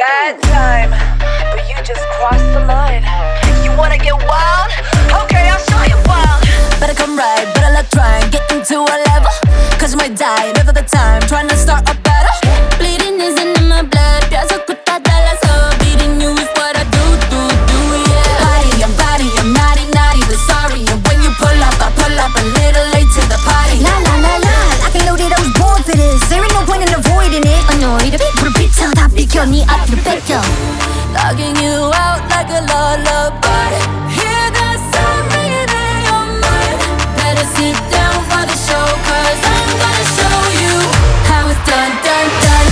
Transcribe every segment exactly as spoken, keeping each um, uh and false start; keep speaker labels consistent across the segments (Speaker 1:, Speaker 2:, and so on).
Speaker 1: bad time, but you just crossed the line. You wanna get wild? Okay, I'll show you wild.
Speaker 2: Better come right, better luck trying, get into a level. Cause you might die another the time, trying to start a battle. Bleeding isn't in my blood, 계속 굽다 달라서 beating you is what I do, do, do, yeah. Body, I'm body, I'm naughty, naughty, but sorry. And when you pull up, I pull up a little late to the party.
Speaker 3: La la la la, I can know that I was born for this. There ain't no point in avoiding it. Annoyed, 불을 비춰 다 비켜 네 앞으로 뺏겨.
Speaker 2: Logging you out like a lullaby. Hear that sound ringing in your mind. Better sit down for the show, cause I'm gonna show you how it's done, done, done.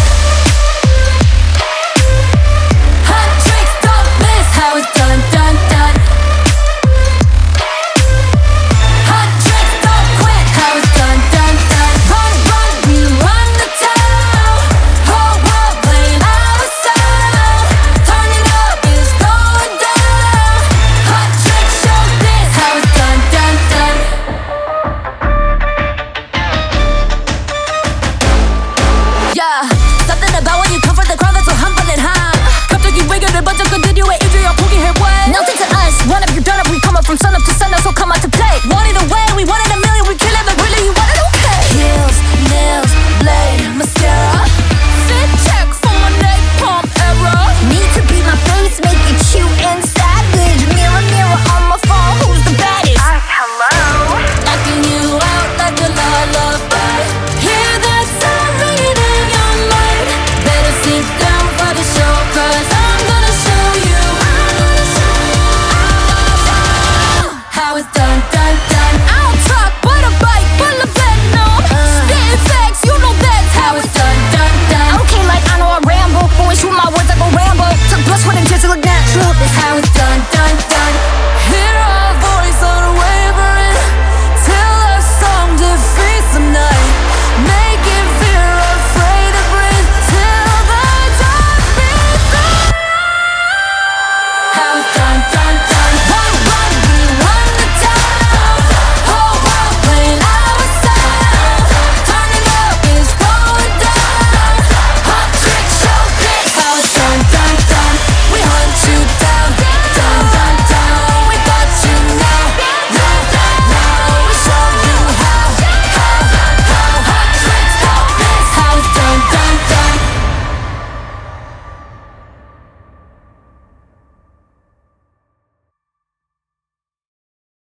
Speaker 2: Hot tricks, don't miss how it's done, done, done. Hot tricks, don't quit how it's done, done, done. Run, run, we run the town. Whole world playing our sound. Turning up is going down. Hot tricks, show this how it's done, done, done. Yeah, something about when you come for the crowd that's so humble and high. 갑자기 외교를 번쩍 건드려 왜 인류야 포기해 왜?
Speaker 3: Nothing to us, run up, you're done up. We come up from sun up to sun up, so come out to